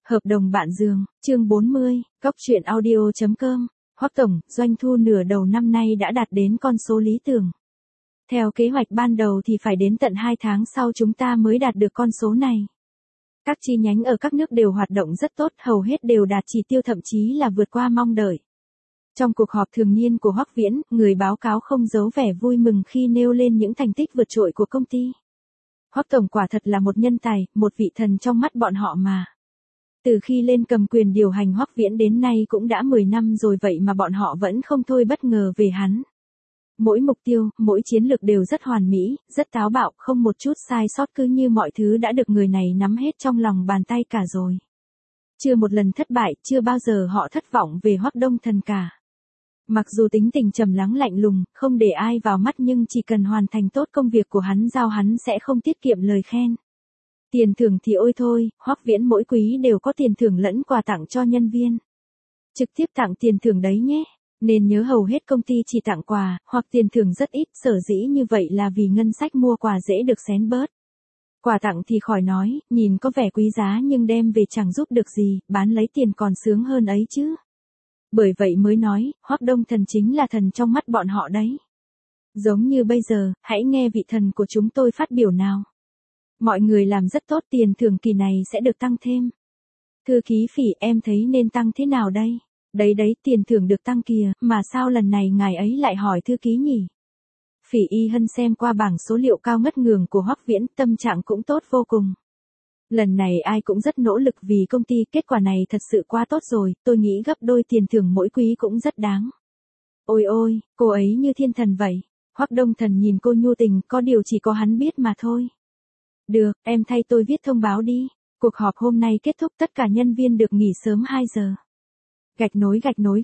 Hợp đồng bạn giường, chương 40, Cóc truyện audio.com. Hoắc tổng, doanh thu nửa đầu năm nay đã đạt đến con số lý tưởng. Theo kế hoạch ban đầu thì phải đến tận 2 tháng sau chúng ta mới đạt được con số này. Các chi nhánh ở các nước đều hoạt động rất tốt, hầu hết đều đạt chỉ tiêu, thậm chí là vượt qua mong đợi. Trong cuộc họp thường niên của Hoắc Viễn, người báo cáo không giấu vẻ vui mừng khi nêu lên những thành tích vượt trội của công ty. Hoắc tổng quả thật là một nhân tài, một vị thần trong mắt bọn họ mà. Từ khi lên cầm quyền điều hành Hoắc Viễn đến nay cũng đã 10 năm rồi, vậy mà bọn họ vẫn không thôi bất ngờ về hắn. Mỗi mục tiêu, mỗi chiến lược đều rất hoàn mỹ, rất táo bạo, không một chút sai sót, cứ như mọi thứ đã được người này nắm hết trong lòng bàn tay cả rồi. Chưa một lần thất bại, chưa bao giờ họ thất vọng về Hoắc Đông Thần cả. Mặc dù tính tình trầm lắng lạnh lùng, không để ai vào mắt, nhưng chỉ cần hoàn thành tốt công việc của hắn giao, hắn sẽ không tiết kiệm lời khen. Tiền thưởng thì ôi thôi, Hoắc Viễn mỗi quý đều có tiền thưởng lẫn quà tặng cho nhân viên. Trực tiếp tặng tiền thưởng đấy nhé. Nên nhớ hầu hết công ty chỉ tặng quà, hoặc tiền thưởng rất ít, sở dĩ như vậy là vì ngân sách mua quà dễ được xén bớt. Quà tặng thì khỏi nói, nhìn có vẻ quý giá nhưng đem về chẳng giúp được gì, bán lấy tiền còn sướng hơn ấy chứ. Bởi vậy mới nói, Hoắc Đông Thần chính là thần trong mắt bọn họ đấy. Giống như bây giờ, hãy nghe vị thần của chúng tôi phát biểu nào. Mọi người làm rất tốt, tiền thưởng kỳ này sẽ được tăng thêm. Thư ký Phỉ, em thấy nên tăng thế nào đây? Đấy, tiền thưởng được tăng kìa, mà sao lần này ngài ấy lại hỏi thư ký nhỉ? Phỉ Y Hân xem qua bảng số liệu cao ngất ngường của Hoắc Viễn, tâm trạng cũng tốt vô cùng. Lần này ai cũng rất nỗ lực vì công ty, kết quả này thật sự quá tốt rồi, tôi nghĩ gấp đôi tiền thưởng mỗi quý cũng rất đáng. Ôi, cô ấy như thiên thần vậy. Hoắc Đông Thần nhìn cô nhu tình, có điều chỉ có hắn biết mà thôi. Được, em thay tôi viết thông báo đi. Cuộc họp hôm nay kết thúc, tất cả nhân viên được nghỉ sớm 2 giờ. Gạch nối.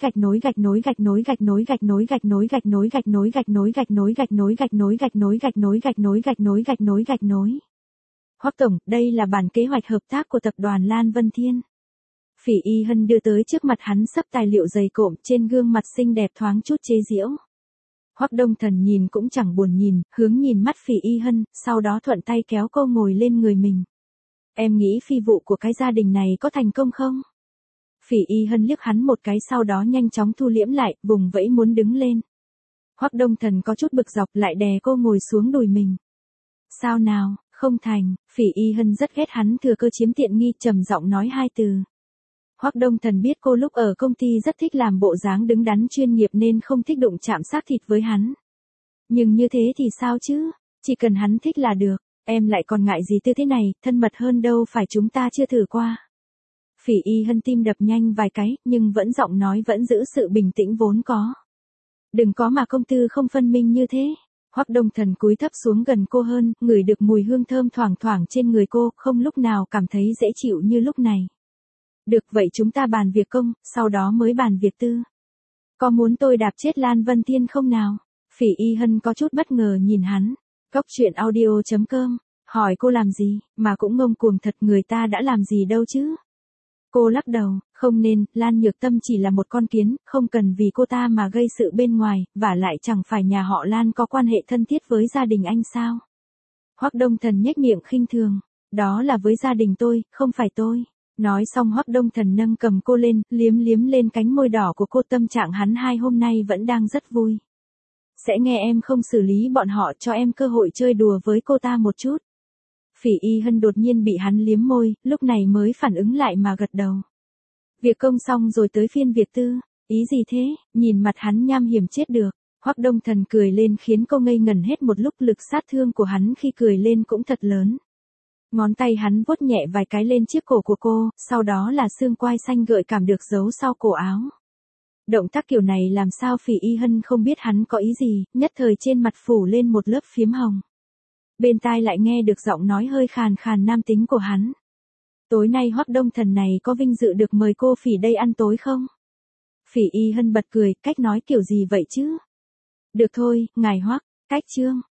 Hoắc tổng, đây là bản kế hoạch hợp tác của tập đoàn Lan Vân Thiên. Phỉ Y Hân đưa tới trước mặt hắn sấp tài liệu dày cộm, trên gương mặt xinh đẹp thoáng chút chế giễu. Hoắc Đông Thần nhìn cũng chẳng buồn nhìn, hướng nhìn mắt Phỉ Y Hân, sau đó thuận tay kéo cô ngồi lên người mình. Em nghĩ phi vụ của cái gia đình này có thành công không? Phỉ Y Hân liếc hắn một cái, sau đó nhanh chóng thu liễm lại, vùng vẫy muốn đứng lên. Hoắc Đông Thần có chút bực dọc, lại đè cô ngồi xuống đùi mình. Sao nào, không thành? Phỉ Y Hân rất ghét hắn thừa cơ chiếm tiện nghi, trầm giọng nói 2 từ. Hoắc Đông Thần biết cô lúc ở công ty rất thích làm bộ dáng đứng đắn chuyên nghiệp nên không thích đụng chạm xác thịt với hắn. Nhưng như thế thì sao chứ? Chỉ cần hắn thích là được. Em lại còn ngại gì tư thế này, thân mật hơn đâu phải, chúng ta chưa thử qua. Phỉ Y Hân tim đập nhanh vài cái, nhưng giọng nói vẫn giữ sự bình tĩnh vốn có. Đừng có mà công tư không phân minh như thế. Hoắc Đông Thần cúi thấp xuống gần cô hơn, ngửi được mùi hương thơm thoảng thoảng trên người cô, không lúc nào cảm thấy dễ chịu như lúc này. Được, vậy chúng ta bàn việc công, sau đó mới bàn việc tư. Có muốn tôi đạp chết Lan Vân Thiên không nào? Phỉ Y Hân có chút bất ngờ nhìn hắn. Cóc truyện audio.com, hỏi cô làm gì, mà cũng ngông cuồng thật, người ta đã làm gì đâu chứ. Cô lắc đầu, không nên, Lan Nhược Tâm chỉ là một con kiến, không cần vì cô ta mà gây sự bên ngoài, vả lại chẳng phải nhà họ Lan có quan hệ thân thiết với gia đình anh sao. Hoắc Đông Thần nhếch miệng khinh thường, đó là với gia đình tôi, không phải tôi. Nói xong Hoắc Đông Thần nâng cầm cô lên, liếm lên cánh môi đỏ của cô, tâm trạng hắn 2 hôm nay vẫn đang rất vui. Sẽ nghe em không xử lý bọn họ, cho em cơ hội chơi đùa với cô ta một chút. Phỉ Y Hân đột nhiên bị hắn liếm môi, lúc này mới phản ứng lại mà gật đầu. Việc công xong rồi tới phiên việc tư, ý gì thế, nhìn mặt hắn nham hiểm chết được. Hoắc Đông Thần cười lên khiến cô ngây ngẩn hết một lúc, lực sát thương của hắn khi cười lên cũng thật lớn. Ngón tay hắn vuốt nhẹ vài cái lên chiếc cổ của cô, sau đó là xương quai xanh gợi cảm được giấu sau cổ áo. Động tác kiểu này làm sao Phỉ Y Hân không biết hắn có ý gì, nhất thời trên mặt phủ lên một lớp phím hồng. Bên tai lại nghe được giọng nói hơi khàn khàn nam tính của hắn. Tối nay Hoắc Đông Thần này có vinh dự được mời cô Phỉ đây ăn tối không? Phỉ Y Hân bật cười, cách nói kiểu gì vậy chứ? Được thôi, ngài Hoắc, cách chương.